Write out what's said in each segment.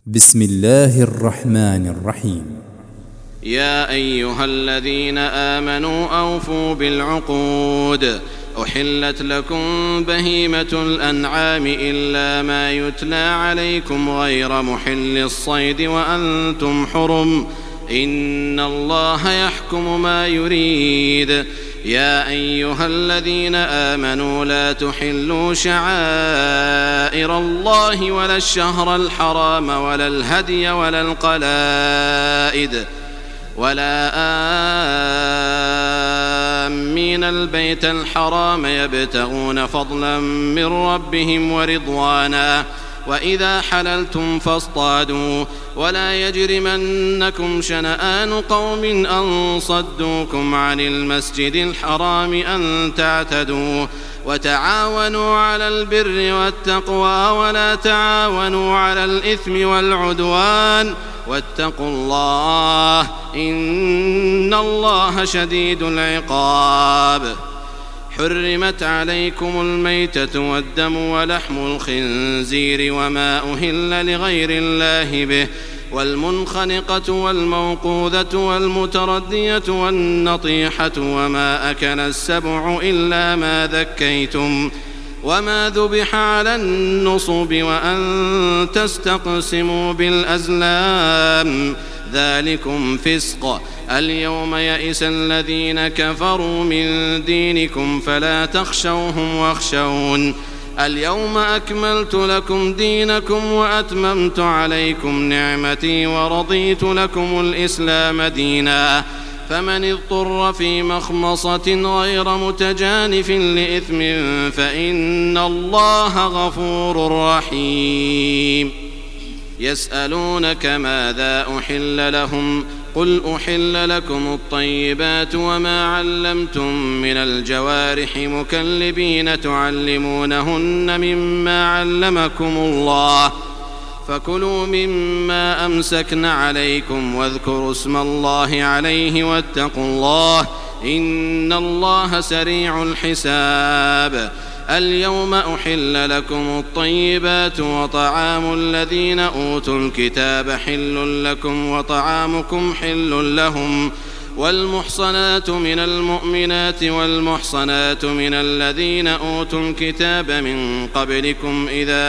بسم الله الرحمن الرحيم. يا أيها الذين آمنوا أوفوا بالعقود. أحلت لكم بهيمة الأنعام إلا ما يتلى عليكم غير محل الصيد وأنتم حرم، إن الله يحكم ما يريد. يا أيها الذين آمنوا لا تحلوا شعائر الله ولا الشهر الحرام ولا الهدي ولا القلائد ولا آمين البيت الحرام يبتغون فضلا من ربهم ورضوانا، وإذا حللتم فاصطادوا، ولا يجرمنكم شنآن قوم أن صدوكم عن المسجد الحرام أن تعتدوا، وتعاونوا على البر والتقوى ولا تعاونوا على الإثم والعدوان، واتقوا الله إن الله شديد العقاب. حرمت عليكم الميتة والدم ولحم الخنزير وما أهل لغير الله به، والمنخنقة والموقوذة والمتردية والنطيحة وما أكل السبع إلا ما ذكيتم، وما ذبح على النصب وأن تستقسموا بالأزلام، ذلكم فسق. اليوم يئس الذين كفروا من دينكم فلا تخشوهم واخشون. اليوم أكملت لكم دينكم وأتممت عليكم نعمتي ورضيت لكم الإسلام دينا، فمن اضطر في مخمصة غير متجانف لإثم فإن الله غفور رحيم. يسألونك ماذا أحل لهم، قل أحل لكم الطيبات وما علمتم من الجوارح مكلبين تعلمونهن مما علمكم الله، فكلوا مما أمسكن عليكم واذكروا اسم الله عليه واتقوا الله إن الله سريع الحساب. اليوم أحل لكم الطيبات وطعام الذين أوتوا الكتاب حل لكم وطعامكم حل لهم، والمحصنات من المؤمنات والمحصنات من الذين أوتوا الكتاب من قبلكم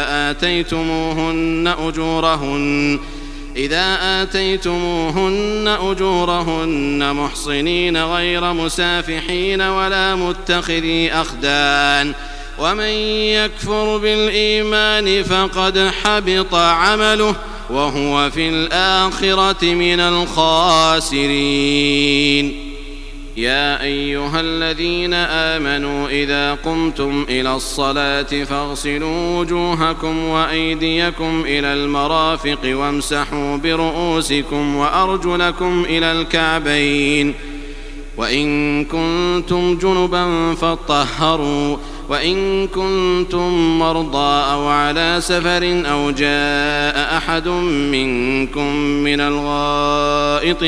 إذا آتيتموهن أجورهن محصنين غير مسافحين ولا متخذي أخدان، ومن يكفر بالإيمان فقد حبط عمله وهو في الآخرة من الخاسرين. يا أيها الذين آمنوا إذا قمتم إلى الصلاة فاغسلوا وجوهكم وأيديكم إلى المرافق وامسحوا برؤوسكم وأرجلكم إلى الكعبين، وإن كنتم جنبا فاطهروا، وإن كنتم مرضى أو على سفر أو جاء أحد منكم من الغائط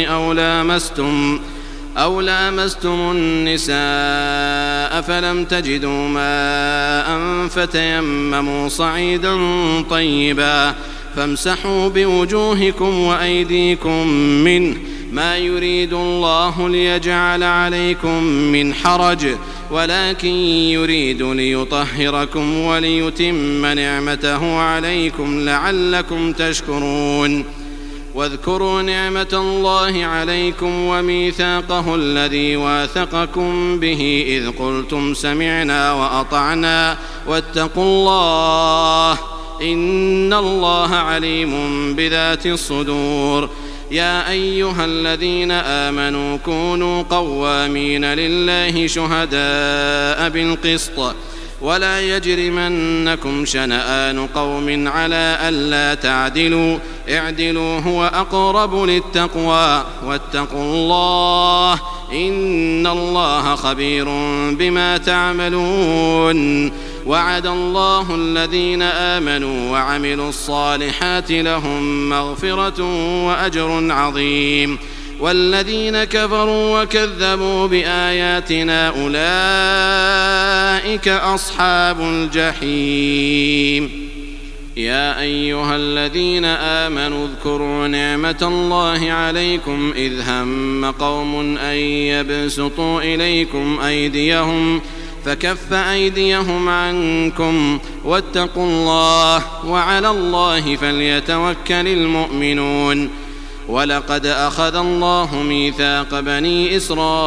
أو لامستم النساء فلم تجدوا ماء فتيمموا صعيدا طيبا فامسحوا بوجوهكم وأيديكم منه، ما يريد الله ليجعل عليكم من حرج ولكن يريد ليطهركم وليتم نعمته عليكم لعلكم تشكرون. واذكروا نعمة الله عليكم وميثاقه الذي واثقكم به إذ قلتم سمعنا وأطعنا واتقوا الله إن الله عليم بذات الصدور. يا أيها الذين آمنوا كونوا قوامين لله شهداء بالقسط، ولا يجرمنكم شنآن قوم على ألا تعدلوا، اعدلوا هو أقرب للتقوى، واتقوا الله إن الله خبير بما تعملون. وعد الله الذين آمنوا وعملوا الصالحات لهم مغفرة وأجر عظيم، والذين كفروا وكذبوا بآياتنا أولئك أصحاب الجحيم. يا أيها الذين آمنوا اذكروا نعمة الله عليكم إذ هم قوم أن يبسطوا إليكم أيديهم فكف أيديهم عنكم واتقوا الله وعلى الله فليتوكل المؤمنون. ولقد أخذ الله ميثاق بني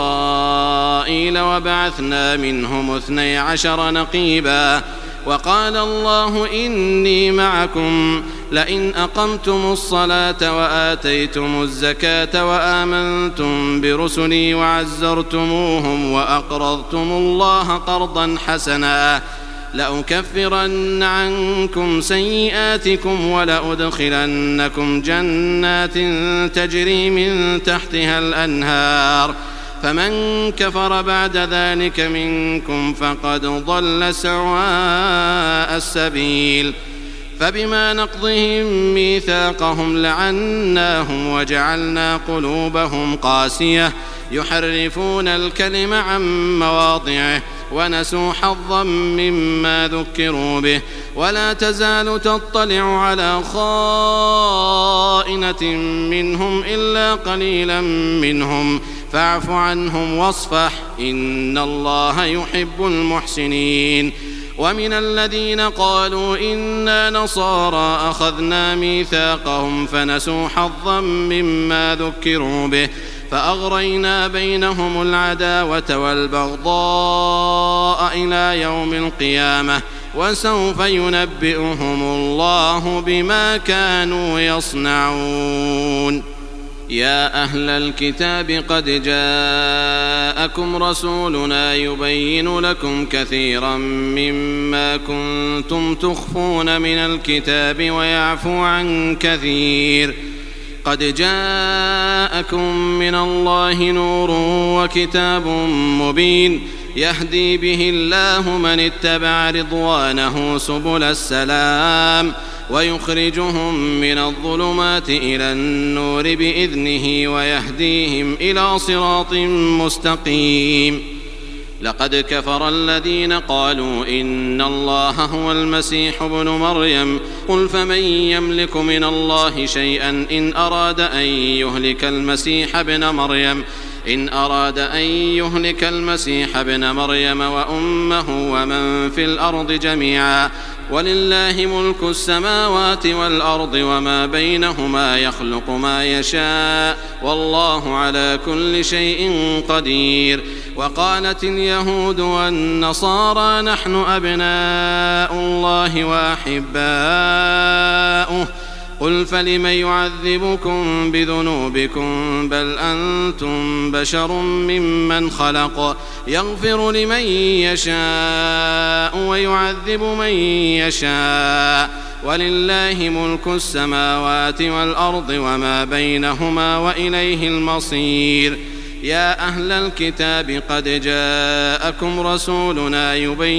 إسرائيل وبعثنا منهم 12 نقيبا وقال الله إني معكم لئن أقمتم الصلاة وآتيتم الزكاة وآمنتم برسلي وعزرتموهم وأقرضتم الله قرضا حسنا لأكفرن عنكم سيئاتكم ولأدخلنكم جنات تجري من تحتها الأنهار فمن كفر بعد ذلك منكم فقد ضل سواء السبيل. فبما نقضهم ميثاقهم لعناهم وجعلنا قلوبهم قاسية يحرفون الكلم عن مواضعه ونسوا حظا مما ذكروا به ولا تزال تطلع على خائنة منهم إلا قليلا منهم فاعف عنهم واصفح إن الله يحب المحسنين. ومن الذين قالوا إنا نصارى أخذنا ميثاقهم فنسوا حظا مما ذكروا به فأغرينا بينهم العداوة والبغضاء إلى يوم القيامة وسوف ينبئهم الله بما كانوا يصنعون. يا أهل الكتاب قد جاءكم رسولنا يبين لكم كثيرا مما كنتم تخفون من الكتاب ويعفو عن كثير قد جاءكم من الله نور وكتاب مبين يهدي به الله من اتبع رضوانه سبل السلام ويخرجهم من الظلمات إلى النور بإذنه ويهديهم إلى صراط مستقيم. لقد كفر الذين قالوا إن الله هو المسيح ابن مريم قل فمن يملك من الله شيئا إن أراد أن يهلك المسيح ابن مريم وأمه ومن في الأرض جميعا ولله ملك السماوات والأرض وما بينهما يخلق ما يشاء والله على كل شيء قدير. وقالت اليهود والنصارى نحن أبناء الله وأحباؤه قل فلم يعذبكم بذنوبكم بل أنتم بشر ممن خلق يغفر لمن يشاء ويعذب من يشاء ولله ملك السماوات والأرض وما بينهما وإليه المصير. يا أهل الكتاب قد جاءكم رسولنا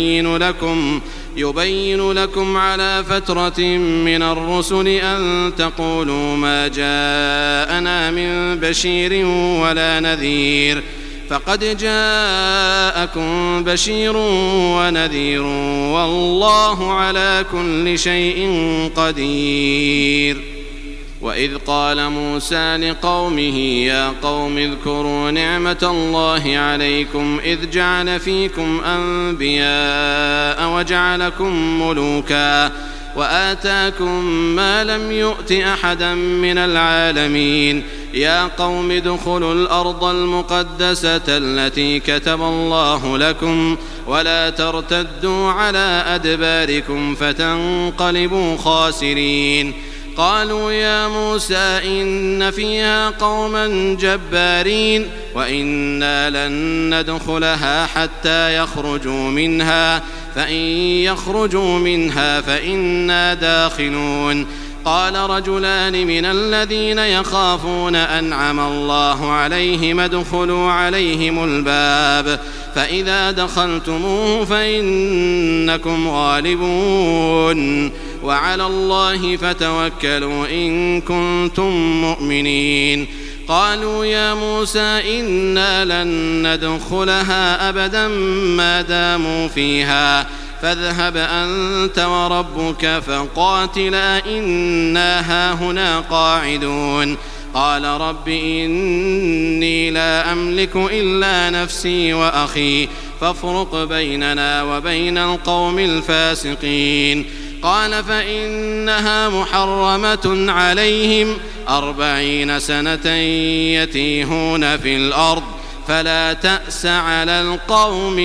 يبين لكم على فترة من الرسل أن تقولوا ما جاءنا من بشير ولا نذير فقد جاءكم بشير ونذير والله على كل شيء قدير. وإذ قال موسى لقومه يا قوم اذكروا نعمة الله عليكم إذ جعل فيكم أنبياء وجعلكم ملوكا وآتاكم ما لم يؤت أحدا من العالمين يا قوم ادخلوا الأرض المقدسة التي كتب الله لكم ولا ترتدوا على أدباركم فتنقلبوا خاسرين. قالوا يا موسى إن فيها قوما جبارين وإنا لن ندخلها حتى يخرجوا منها فإن يخرجوا منها فإنا داخلون. قال رجلان من الذين يخافون أنعم الله عليهم ادخلوا عليهم الباب فإذا دخلتموه فإنكم غالبون وعلى الله فتوكلوا إن كنتم مؤمنين. قالوا يا موسى إنا لن ندخلها أبدا ما داموا فيها فاذهب أنت وربك فقاتلا إنا هاهنا قاعدون قال رب إني لا أملك إلا نفسي وأخي فافرق بيننا وبين القوم الفاسقين قال فإنها محرمة عليهم 40 سنة يتيهون في الأرض فلا تأس على القوم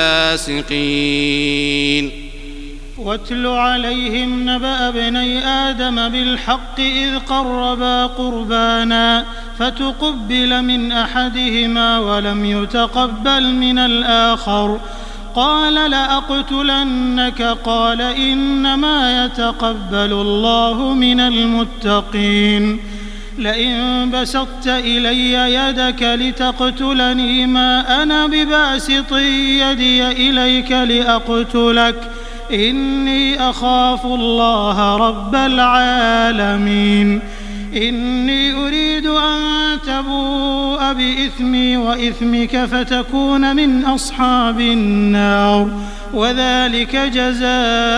الفاسقين واتل عليهم نبأ ابني آدم بالحق إذ قربا قربانا فتقبل من أحدهما ولم يتقبل من الآخر قال لأقتلنك قال إنما يتقبل الله من المتقين لئن بسطت إلي يدك لتقتلني ما أنا بباسط يدي إليك لأقتلك إني أخاف الله رب العالمين إني أريد أن تبوء بإثمي وإثمك فتكون من أصحاب النار وذلك جزاء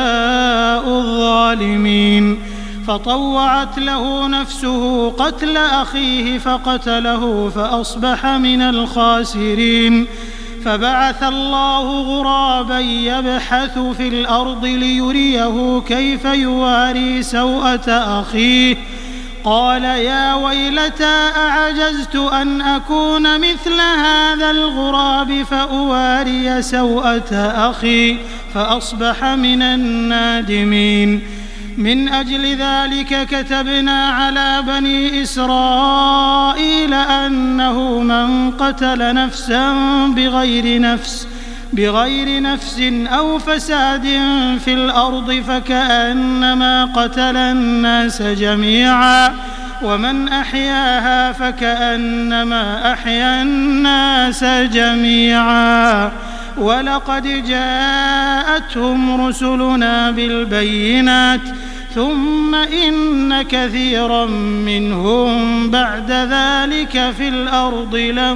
الظالمين فطوعت له نفسه قتل أخيه فقتله فأصبح من الخاسرين فبعث الله غرابا يبحث في الأرض ليريه كيف يواري سوءة أخيه قال يا ويلتى أعجزت أن أكون مثل هذا الغراب فأواري سوءة أخي فأصبح من النادمين من أجل ذلك كتبنا على بني إسرائيل أنه من قتل نفسا بغير نفس أو فساد في الأرض فكأنما قتل الناس جميعا ومن أحياها فكأنما أحيا الناس جميعا ولقد جاءتهم رسلنا بالبينات ثم إن كثيرا منهم بعد ذلك في الأرض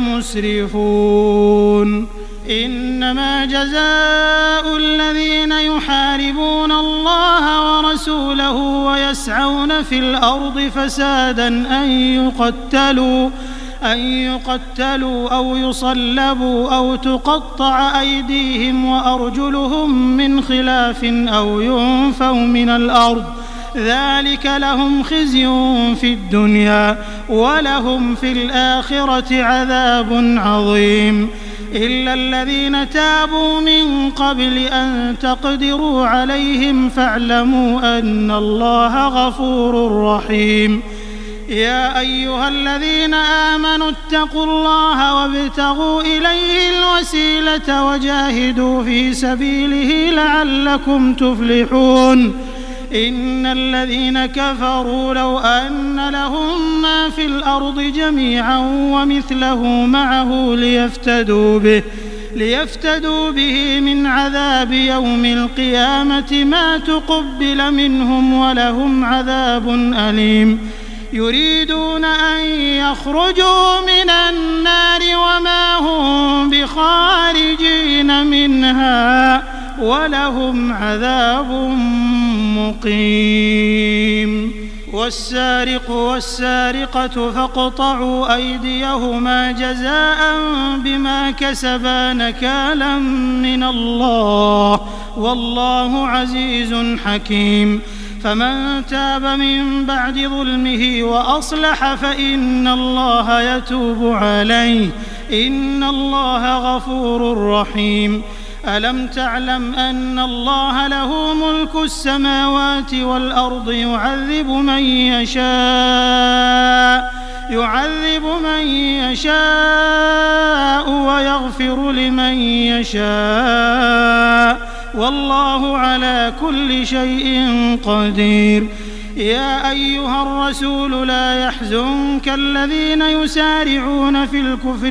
لمسرفون إنما جزاء الذين يحاربون الله ورسوله ويسعون في الأرض فسادا أن يقتلوا أو يصلبوا أو تقطع أيديهم وأرجلهم من خلاف أو ينفوا من الأرض ذلك لهم خزي في الدنيا ولهم في الآخرة عذاب عظيم إلا الذين تابوا من قبل أن تقدروا عليهم فاعلموا أن الله غفور رحيم يا أيها الذين آمنوا اتقوا الله وابتغوا إليه الوسيلة وجاهدوا في سبيله لعلكم تفلحون إن الذين كفروا لو أن لهم ما في الأرض جميعا ومثله معه ليفتدوا به من عذاب يوم القيامة ما تقبل منهم ولهم عذاب أليم يريدون أن يخرجوا من النار وما هم بخارجين منها ولهم عذاب مقيم والسارق والسارقة فاقطعوا أيديهما جزاء بما كسبا نكالا من الله والله عزيز حكيم فمن تاب من بعد ظلمه وأصلح فإن الله يتوب عليه إن الله غفور رحيم ألم تعلم أن الله له ملك السماوات والأرض يعذب من يشاء ويغفر لمن يشاء والله على كل شيء قدير يا أيها الرسول لا يحزنك الذين يسارعون في الكفر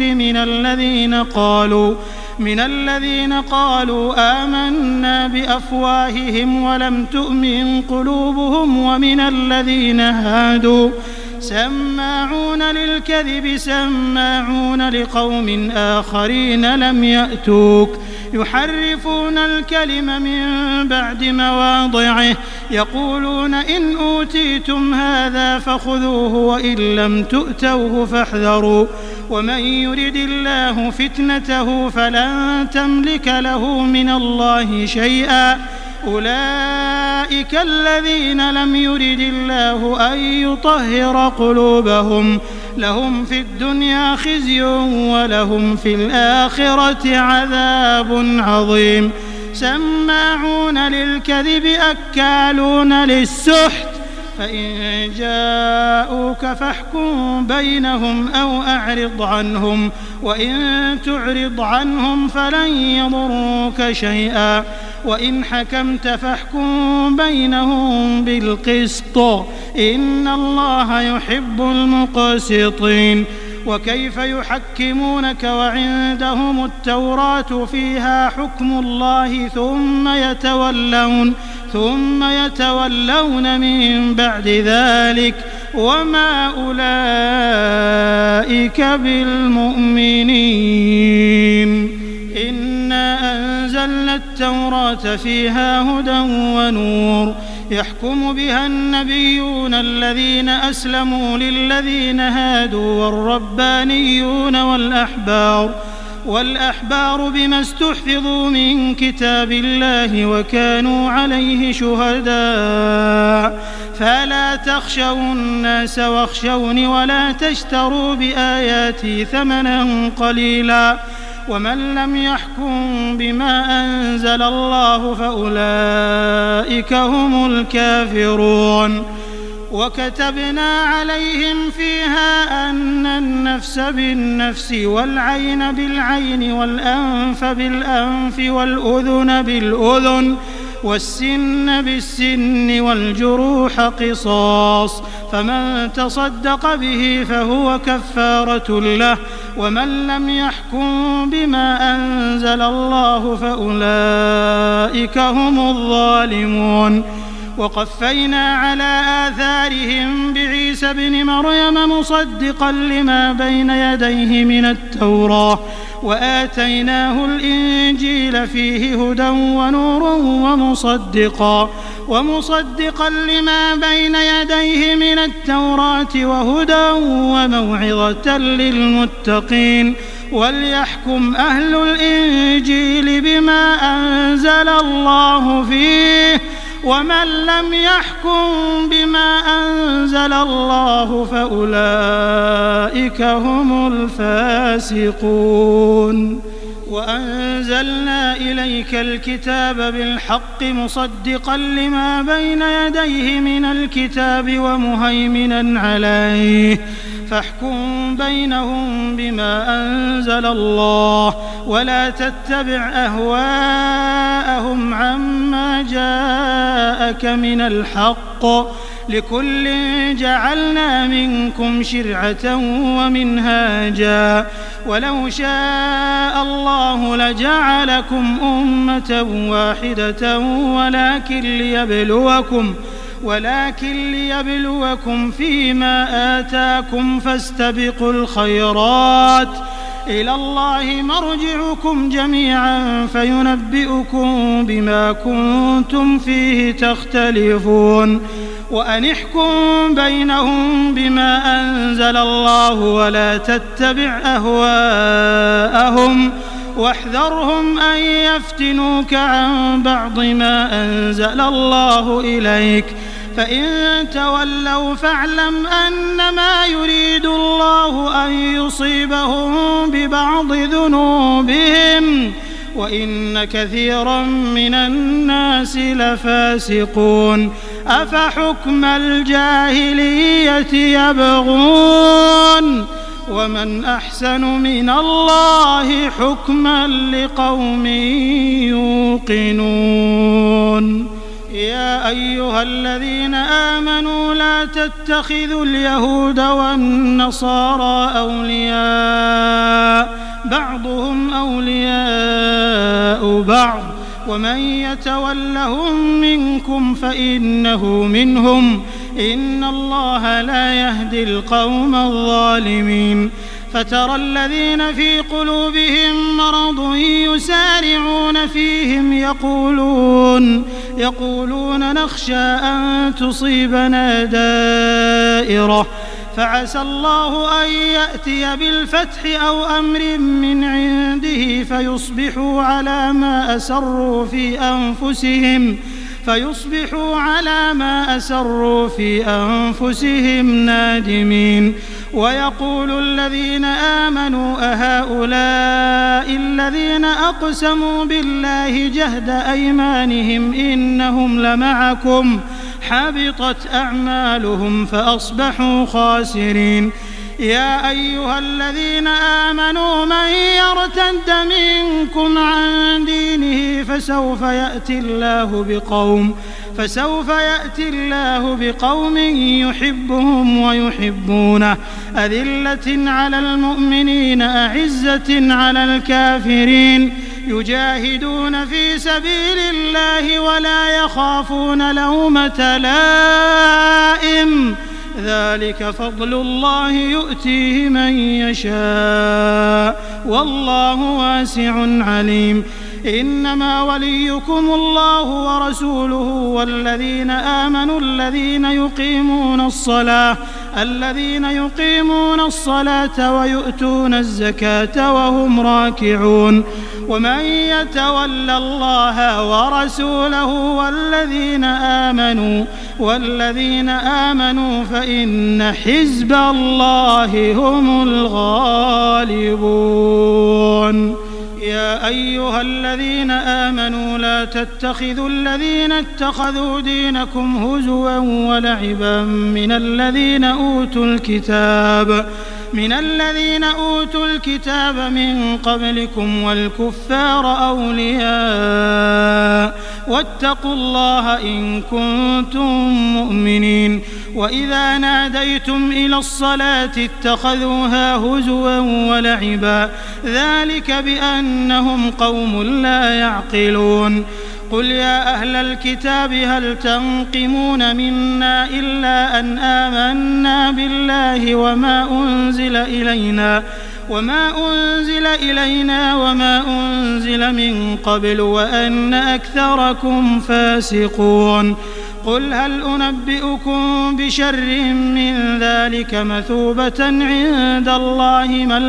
من الذين قالوا آمنا بأفواههم ولم تؤمن قلوبهم ومن الذين هادوا سماعون للكذب سماعون لقوم آخرين لم يأتوك يحرفون الكلم من بعد مواضعه يقولون إن أوتيتم هذا فخذوه وإن لم تؤتوه فاحذروا ومن يرد الله فتنته فلن تملك له من الله شيئا أولئك الذين لم يرد الله أن يطهر قلوبهم لهم في الدنيا خزي ولهم في الآخرة عذاب عظيم سماعون للكذب أكالون للسحت فإن جاءوك فاحكم بينهم أو أعرض عنهم وإن تعرض عنهم فلن يضروك شيئا وإن حكمت فاحكم بينهم بالقسط إن الله يحب المقسطين وكيف يحكمونك وعندهم التوراة فيها حكم الله ثم يتولون من بعد ذلك وما أولئك بالمؤمنين إنا أنزلنا التوراة فيها هدى ونور يحكم بها النبيون الذين أسلموا للذين هادوا والربانيون والأحبار بما استحفظوا من كتاب الله وكانوا عليه شهداء فلا تخشوا الناس واخشوني ولا تشتروا بآياتي ثمنا قليلا ومن لم يحكم بما أنزل الله فأولئك هم الكافرون وكتبنا عليهم فيها أن النفس بالنفس والعين بالعين والأنف بالأنف والأذن بالأذن والسن بالسن والجروح قصاص فمن تصدق به فهو كفارة له ومن لم يحكم بما أنزل الله فأولئك هم الظالمون وقفينا على آثارهم بعيسى ابن مريم مصدقا لما بين يديه من التوراة وآتيناه الإنجيل فيه هدى ونور ومصدقا لما بين يديه من التوراة وهدى وموعظة للمتقين وليحكم أهل الإنجيل بما أنزل الله فيه ومن لم يحكم بما أنزل الله فأولئك هم الفاسقون وأنزلنا إليك الكتاب بالحق مصدقا لما بين يديه من الكتاب ومهيمنا عليه فاحكم بينهم بما أنزل الله ولا تتبع أهواءهم عما جاءك من الحق لكل جعلنا منكم شرعة ومنهاجا ولو شاء الله لجعلكم أمة واحدة ولكن ليبلوكم فيما آتاكم فاستبقوا الخيرات إلى الله مرجعكم جميعا فينبئكم بما كنتم فيه تختلفون وأن احكم بينهم بما أنزل الله ولا تتبع أهواءهم واحذرهم أن يفتنوك عن بعض ما أنزل الله إليك فإن تولوا فاعلم أنما يريد الله أن يصيبهم ببعض ذنوبهم وإن كثيرا من الناس لفاسقون أفحكم الجاهلية يبغون ومن أحسن من الله حكما لقوم يوقنون يا أيها الذين آمنوا لا تتخذوا اليهود والنصارى أولياء بعضهم أولياء بعض ومن يتولهم منكم فإنه منهم إن الله لا يهدي القوم الظالمين فترى الذين في قلوبهم مرض يسارعون فيهم يقولون نخشى أن تصيبنا دائرة فعسى الله أن يأتي بالفتح أو أمر من عنده فيصبحوا على ما أسروا في أنفسهم نادمين. ويقول الذين آمنوا أهؤلاء الذين أقسموا بالله جهد أيمانهم إنهم لمعكم حبطت أعمالهم فأصبحوا خاسرين. يا أيها الذين آمنوا من يرتد منكم عن دينه فسوف يأتي الله بقوم يحبهم ويحبونه أذلة على المؤمنين أعزة على الكافرين يجاهدون في سبيل الله ولا يخافون لومة لائم ذلك فضل الله يؤتيه من يشاء والله واسع عليم. إنما وليكم الله ورسوله والذين آمنوا الذين يقيمون الصلاة ويؤتون الزكاة وهم راكعون. ومن يتول الله ورسوله والذين آمنوا فإن حزب الله هم الغالبون. يا أيها الذين آمنوا لا تتخذوا الذين اتخذوا دينكم هزوا ولعبا من الذين أوتوا الكتاب من قبلكم والكفار أولياء واتقوا الله إن كنتم مؤمنين. وإذا ناديتم إلى الصلاة اتخذوها هزوا ولعبا ذلك بأنهم قوم لا يعقلون. قل يا أهل الكتاب هل تنقمون منا إلا أن آمنا بالله وما أنزل إلينا وما أنزل من قبل وأن أكثركم فاسقون. قل هل أنبئكم بشر من ذلك مثوبة عند الله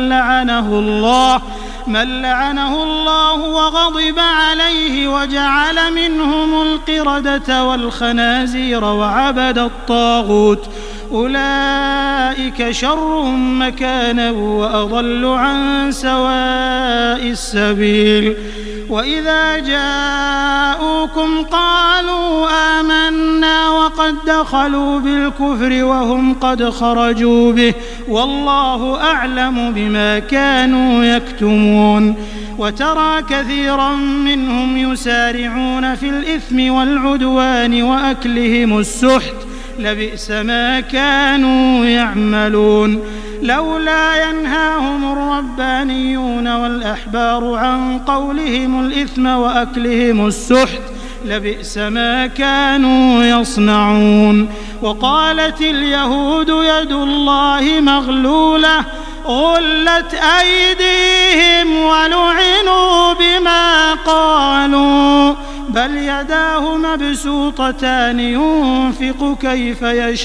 من لعنه الله وغضب عليه وجعل منهم القردة والخنازير وعبد الطاغوت أولئك شر مكانا وأضل عن سواء السبيل. وإذا جاءوكم قالوا آمنا وقد دخلوا بالكفر وهم قد خرجوا به والله أعلم بما كانوا يكتمون. وترى كثيرا منهم يسارعون في الإثم والعدوان وأكلهم السحت لبئس ما كانوا يعملون. لولا ينهاهم الربانيون والأحبار عن قولهم الإثم وأكلهم السحت لبئس ما كانوا يصنعون. وقالت اليهود يد الله مغلولة غلت أيديهم ولعنوا بما قالوا بل يداه مبسوطتان ينفق كيف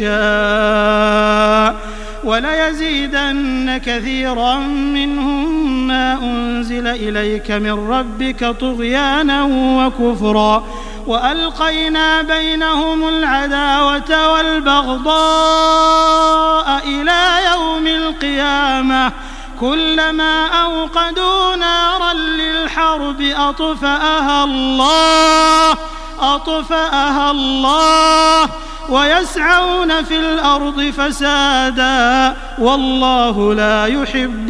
يشاء وليزيدن كثيرا منهم ما أنزل إليك من ربك طغيانا وكفرا وألقينا بينهم العداوة والبغضاء إلى يوم القيامة كلما أوقدوا نارا للحرب أطفأها الله ويسعون في الأرض فسادا والله لا يحب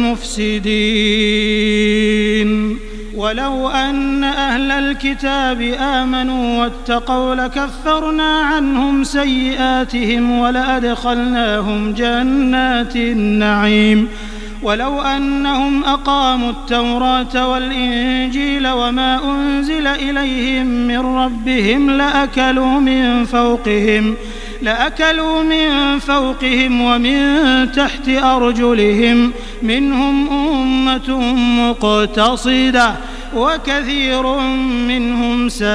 المفسدين. ولو أن أهل الكتاب آمنوا واتقوا لكفرنا عنهم سيئاتهم ولأدخلناهم جنات النعيم. ولو أنهم أقاموا التوراة والإنجيل وما أنزل إليهم من ربهم لأكلوا من فوقهم ومن تحت أرجلهم منهم أمة مقتصدة وكثير منهم ساء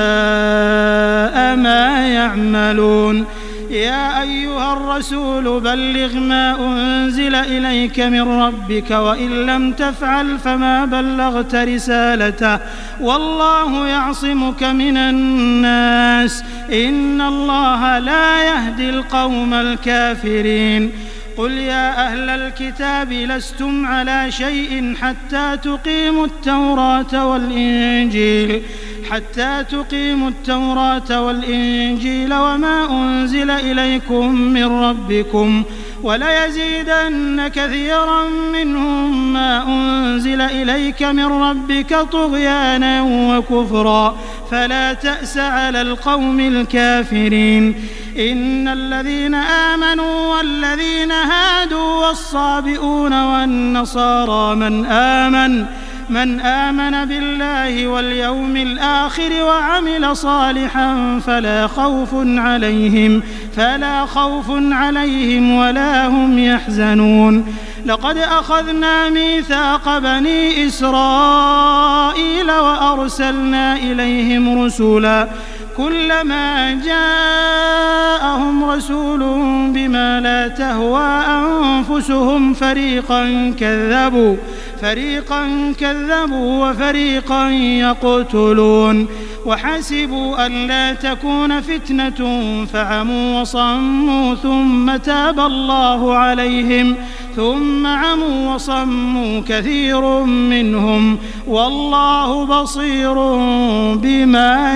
ما يعملون. يا أيها الرسول بلغ ما أنزل إليك من ربك وإن لم تفعل فما بلغت رسالته والله يعصمك من الناس إن الله لا يهدي القوم الكافرين. قل يا أهل الكتاب لستم على شيء حتى تقيموا التوراة والإنجيل وما أنزل إليكم من ربكم وليزيدن كثيرا منهم ما أنزل إليك من ربك طغيانا وكفرا فلا تأس على القوم الكافرين. إن الذين آمنوا والذين هادوا والصابئون والنصارى من آمن بالله واليوم الآخر وعمل صالحا فلا خوف عليهم ولا هم يحزنون. لقد أخذنا ميثاق بني إسرائيل وأرسلنا إليهم رسلا كلما جاءهم رسول بما لا تهوى أنفسهم فريقا كذبوا وفريقا يقتلون وحسبوا أن لا تكون فتنة فعموا وصموا ثم تاب الله عليهم ثم عموا وصموا كثير منهم والله بصير بما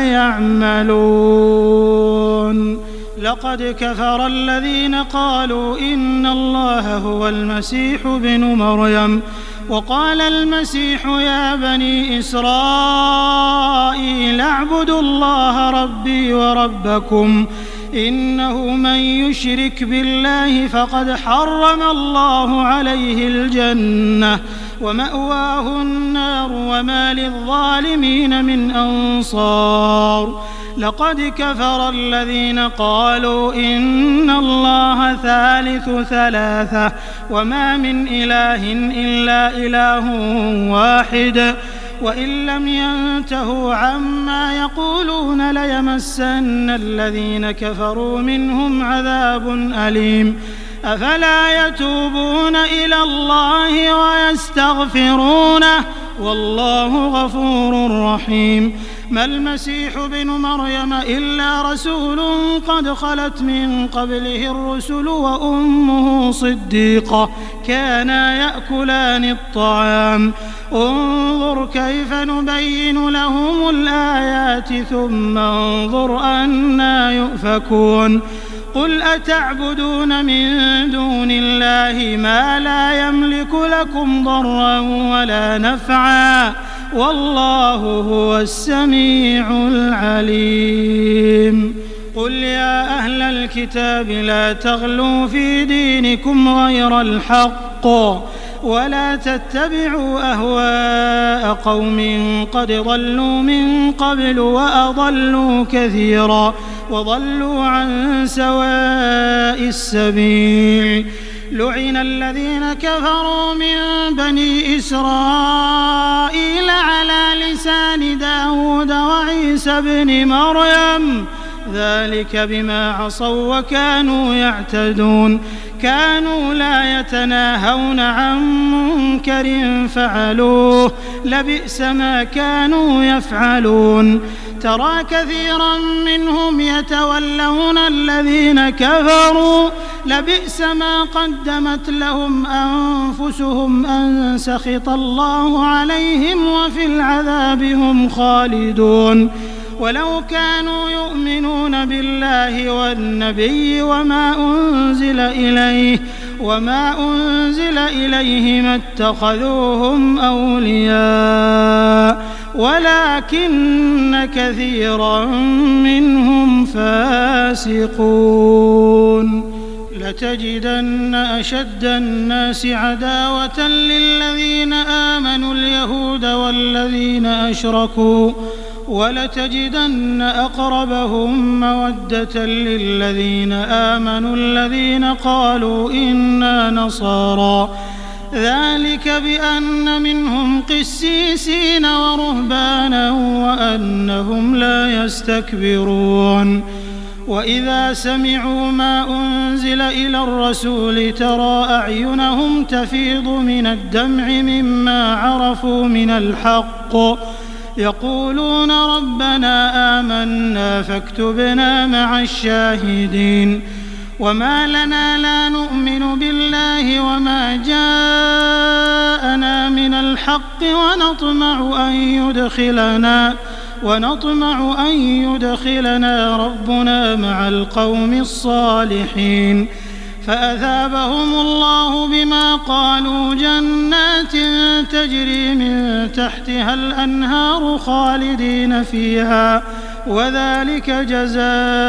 يعملون. لقد كفر الذين قالوا إن الله هو المسيح ابن مريم وقال المسيح يا بني إسرائيل اعبدوا الله ربي وربكم إنه من يشرك بالله فقد حرم الله عليه الجنة ومأواه النار وما للظالمين من أنصار. لقد كفر الذين قالوا إن الله ثالث ثلاثة وما من إله إلا إله واحد وإن لم ينتهوا عما يقولون ليمسن الذين كفروا منهم عذاب أليم. أفلا يتوبون إلى الله ويستغفرونه والله غفور رحيم. ما المسيح ابن مريم إلا رسول قد خلت من قبله الرسل وأمه صديقة كانا يأكلان الطعام انظر كيف نبين لهم الآيات ثم انظر أنى يؤفكون. قل أتعبدون من دون الله ما لا يملك لكم ضرا ولا نفعا والله هو السميع العليم. قل يا أهل الكتاب لا تغلوا في دينكم غير الحق ولا تتبعوا أهواء قوم قد ضلوا من قبل وأضلوا كثيرا وضلوا عن سواء السبيل. لعن الذين كفروا من بني إسرائيل على لسان داود وعيسى بن مريم ذلك بما عصوا وكانوا يعتدون. كانوا لا يتناهون عن منكر فعلوه لبئس ما كانوا يفعلون. ترى كثيرا منهم يتولون الذين كفروا لبئس ما قدمت لهم أنفسهم أن سخط الله عليهم وفي العذاب هم خالدون. ولو كانوا يؤمنون بالله والنبي وما أنزل إليه ما اتخذوهم أولياء ولكن كثيرا منهم فاسقون. لتجدن أشد الناس عداوة للذين آمنوا اليهود والذين أشركوا ولتجدن أقربهم مودة للذين آمنوا الذين قالوا إنا نصارى ذلك بأن منهم قسيسين ورهبانا وأنهم لا يستكبرون وإذا سمعوا ما أنزل إلى الرسول ترى أعينهم تفيض من الدمع مما عرفوا من الحق يقولون ربنا آمنا فاكتبنا مع الشاهدين وما لنا لا نؤمن بالله وما جاءنا من الحق ونطمع أن يدخلنا ربنا مع القوم الصالحين فأثابهم الله بما قالوا جنات تجري من تحتها الأنهار خالدين فيها وذلك جزاء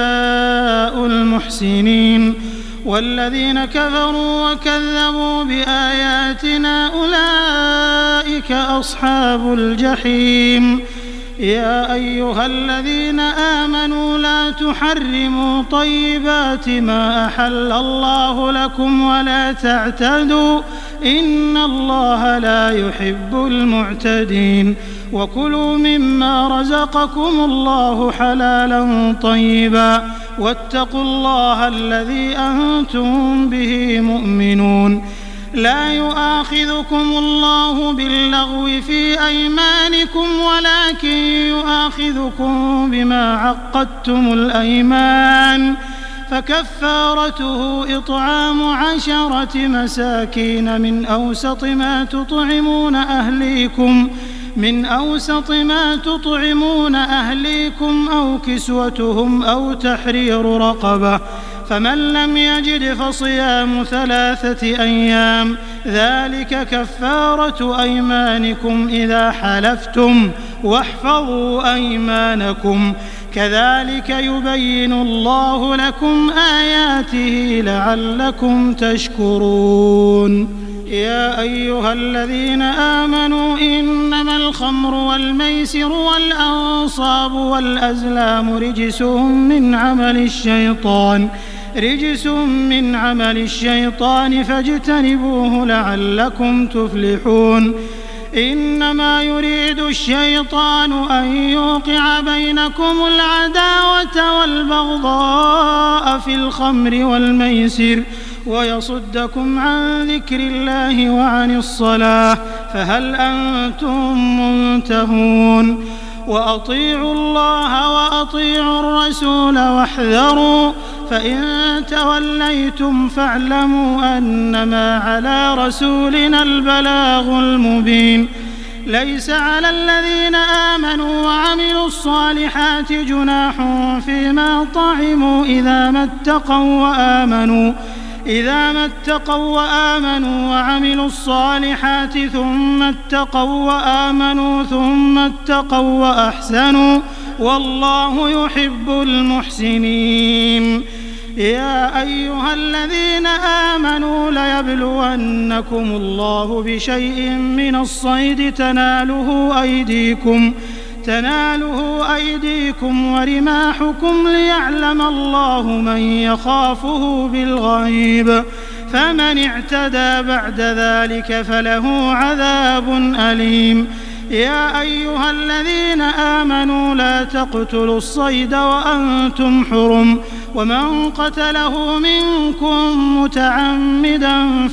المحسنين والذين كفروا وكذبوا بآياتنا أولئك أصحاب الجحيم يا أيها الذين آمنوا لا تحرموا طيبات ما أحل الله لكم ولا تعتدوا إن الله لا يحب المعتدين وكلوا مما رزقكم الله حلالا طيبا واتقوا الله الذي أنتم به مؤمنون لا يؤاخذكم الله باللغو في أيمانكم ولكن يؤاخذكم بما عقدتم الأيمان فكفارته إطعام 10 مساكين من أوسط ما تطعمون أهليكم أو كسوتهم أو تحرير رقبة فمن لم يجد فصيام 3 أيام ذلك كفارة أيمانكم إذا حلفتم واحفظوا أيمانكم كذلك يبين الله لكم آياته لعلكم تشكرون يا أيها الذين آمنوا إنما الخمر والميسر والأنصاب والأزلام رجس من عمل الشيطان فاجتنبوه لعلكم تفلحون إنما يريد الشيطان أن يوقع بينكم العداوة والبغضاء في الخمر والميسر ويصدكم عن ذكر الله وعن الصلاة فهل أنتم منتهون وأطيعوا الله وأطيعوا الرسول واحذروا فإن توليتم فاعلموا أنما على رسولنا البلاغ المبين ليس على الذين آمنوا وعملوا الصالحات جناح فيما طعموا إذا ما اتقوا وآمنوا وعملوا الصالحات ثم اتقوا وآمنوا ثم اتقوا وأحسنوا والله يحب المحسنين يا أيها الذين آمنوا ليبلونكم الله بشيء من الصيد تناله أيديكم ورماحكم ليعلم الله من يخافه بالغيب فمن اعتدى بعد ذلك فله عذاب أليم يا أيها الذين آمنوا لا تقتلوا الصيد وأنتم حرم ومن قتله منكم متعمدا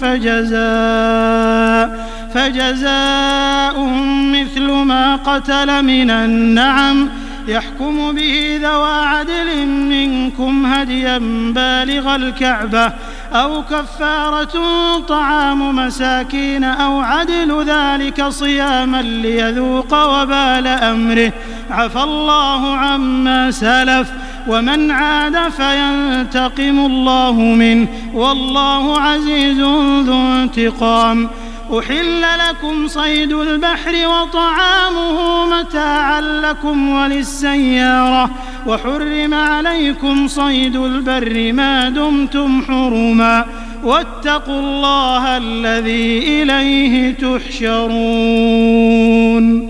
فجزاء مثل ما قتل من النعم يحكم به ذوى عدل منكم هديا بالغ الكعبة أو كفارة طعام مساكين أو عدل ذلك صياما ليذوق وبال أمره عفى الله عما سلف ومن عاد فينتقم الله منه والله عزيز ذو انتقام أحل لكم صيد البحر وطعامه متاعا لكم وللسيارة وحرم عليكم صيد البر ما دمتم حرما واتقوا الله الذي إليه تحشرون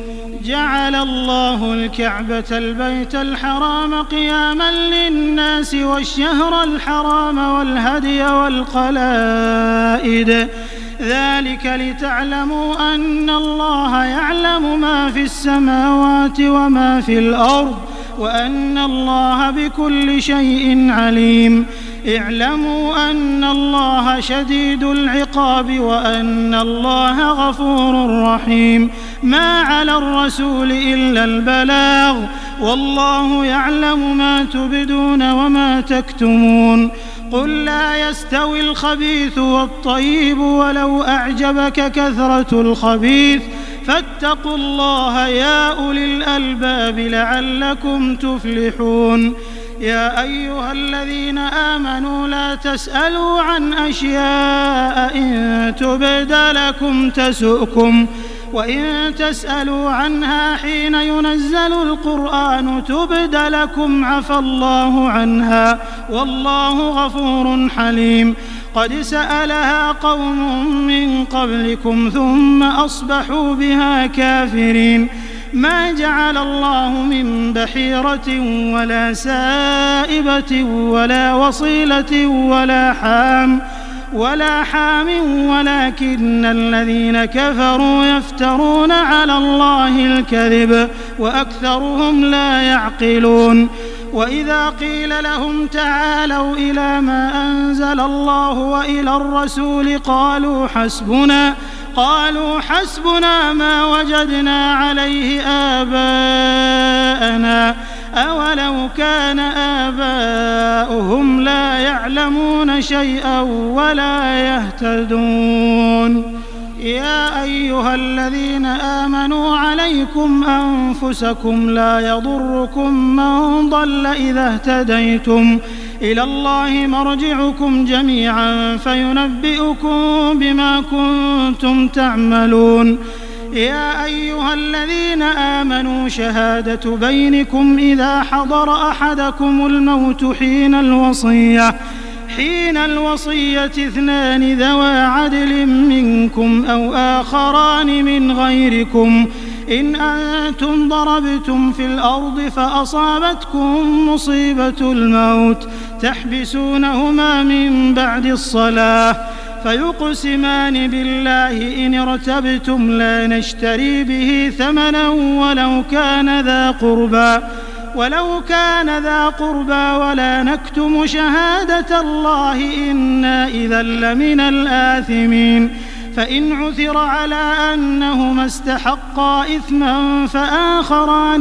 جعل الله الكعبة البيت الحرام قياما للناس والشهر الحرام والهدي والقلائد ذلك لتعلموا أن الله يعلم ما في السماوات وما في الأرض وأن الله بكل شيء عليم اعلموا أن الله شديد العقاب وأن الله غفور رحيم ما على الرسول إلا البلاغ والله يعلم ما تبدون وما تكتمون قل لا يستوي الخبيث والطيب ولو أعجبك كثرة الخبيث فاتقوا الله يا أولي الألباب لعلكم تفلحون يا أيها الذين آمنوا لا تسألوا عن أشياء إن تبد لكم تسؤكم وإن تسألوا عنها حين ينزل القرآن تبد لكم عفى الله عنها والله غفور حليم قد سألها قوم من قبلكم ثم أصبحوا بها كافرين ما جعل الله من بحيرة ولا سائبة ولا وصيلة ولا حام ولكن الذين كفروا يفترون على الله الكذب وأكثرهم لا يعقلون وإذا قيل لهم تعالوا إلى ما أنزل الله وإلى الرسول قالوا حسبنا ما وجدنا عليه آباءنا أولو كان آباؤهم لا يعلمون شيئا ولا يهتدون يا أيها الذين آمنوا عليكم أنفسكم لا يضركم من ضل إذا اهتديتم إلى الله مرجعكم جميعا فينبئكم بما كنتم تعملون يا أيها الذين آمنوا شهادة بينكم إذا حضر أحدكم الموت حين الوصية 2 ذوى عدل منكم أو آخران من غيركم إن أنتم ضربتم في الأرض فأصابتكم مصيبة الموت تحبسونهما من بعد الصلاة فيقسمان بالله إن ارتبتم لا نشتري به ثمنا ولو كان ذا قربى ولا نكتم شهادة الله إنا إذا لمن الآثمين فإن عثر على أنهما استحقا إثما فآخران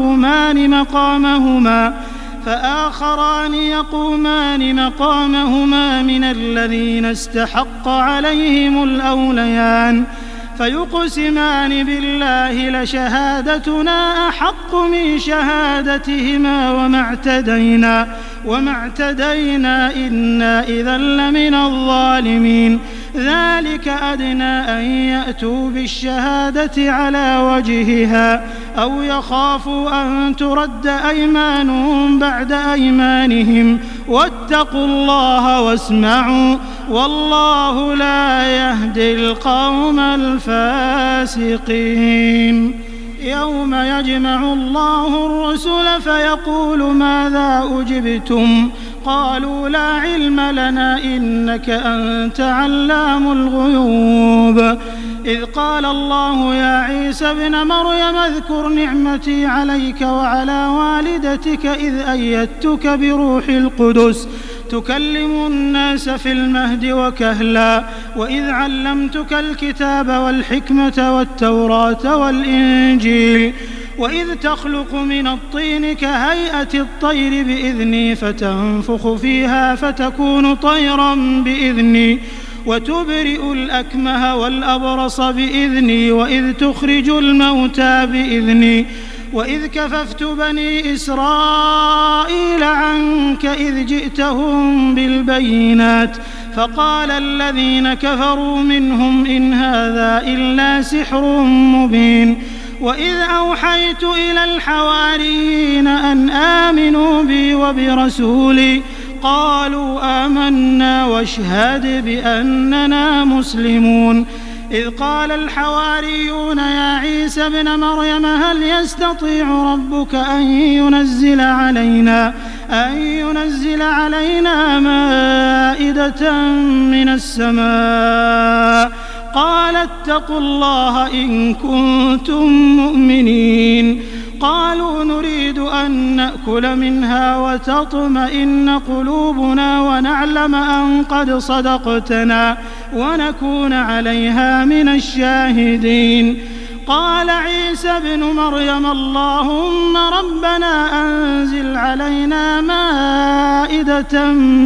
يقومان مقامهما من الذين استحق عليهم الأوليان فيقسمان بالله لشهادتنا أحق من شهادتهما وما اعتدينا إنا إذا لمن الظالمين ذلك أدنى أن يأتوا بالشهادة على وجهها أو يخافوا أن ترد أيمان بعد أيمانهم واتقوا الله واسمعوا والله لا يهدي القوم الفاسقين يوم يجمع الله الرسل فيقول ماذا أجبتم قالوا لا علم لنا إنك أنت علام الغيوب إذ قال الله يا عيسى ابن مريم اذكر نعمتي عليك وعلى والدتك إذ أيدتك بروح القدس تكلم الناس في المهد وكهلا وإذ علمتك الكتاب والحكمة والتوراة والإنجيل وإذ تخلق من الطين كهيئة الطير بإذني فتنفخ فيها فتكون طيرا بإذني وتبرئ الأكمه والأبرص بإذني وإذ تخرج الموتى بإذني وإذ كففت بني إسرائيل عنك إذ جئتهم بالبينات فقال الذين كفروا منهم إن هذا إلا سحر مبين وإذ أوحيت إلى الحواريين أن آمنوا بي وبرسولي قالوا آمنا واشهد بأننا مسلمون إذ قال الحواريون يا عيسى ابن مريم هل يستطيع ربك أن ينزل علينا مائدة من السماء قال اتقوا الله إن كنتم مؤمنين قالوا نريد أن نأكل منها وتطمئن قلوبنا ونعلم أن قد صدقتنا ونكون عليها من الشاهدين قال عيسى ابن مريم اللهم ربنا أنزل علينا مائدة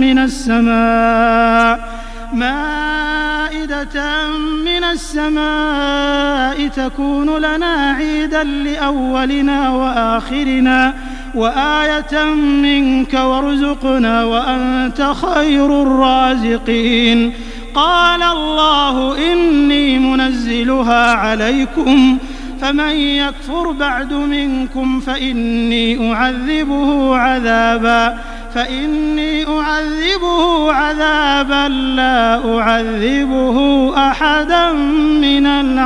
من السماء تكون لنا عيدا لأولنا وآخرنا وآية منك وارزقنا وأنت خير الرازقين قال الله إني منزلها عليكم فمن يكفر بعد منكم فإني أعذبه عذابا لا أعذبه أحدا من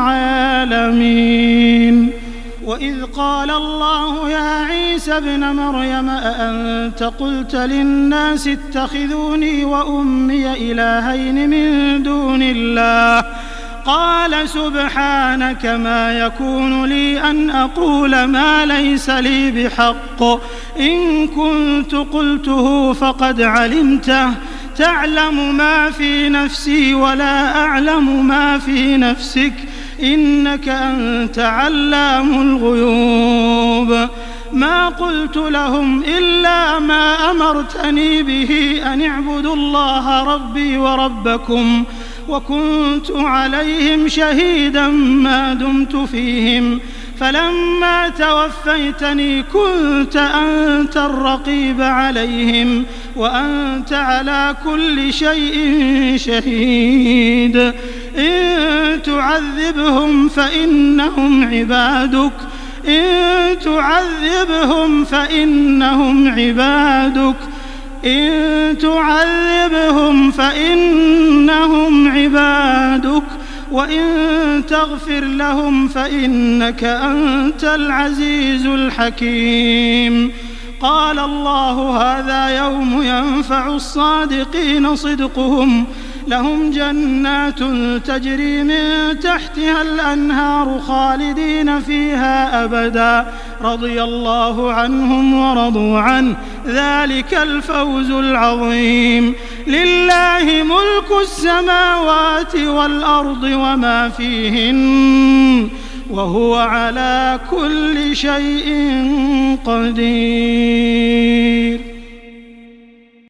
العالمين وإذ قال الله يا عيسى ابن مريم أأنت قلت للناس اتخذوني وأمي إلهين من دون الله قال سبحانك ما يكون لي أن أقول ما ليس لي بحق إن كنت قلته فقد علمته تعلم ما في نفسي ولا أعلم ما في نفسك إنك أنت علام الغيوب ما قلت لهم إلا ما أمرتني به أن اعبدوا الله ربي وربكم وكنت عليهم شهيدا ما دمت فيهم فلما توفيتني كنت أنت الرقيب عليهم وأنت على كل شيء شهيد إن تعذبهم فإنهم عبادك وإن تغفر لهم فإنك أنت العزيز الحكيم قال الله هذا يوم ينفع الصادقين صدقهم لهم جنات تجري من تحتها الأنهار خالدين فيها أبدا رضي الله عنهم ورضوا عنه ذلك الفوز العظيم لله ملك السماوات والأرض وما فيهن وهو على كل شيء قدير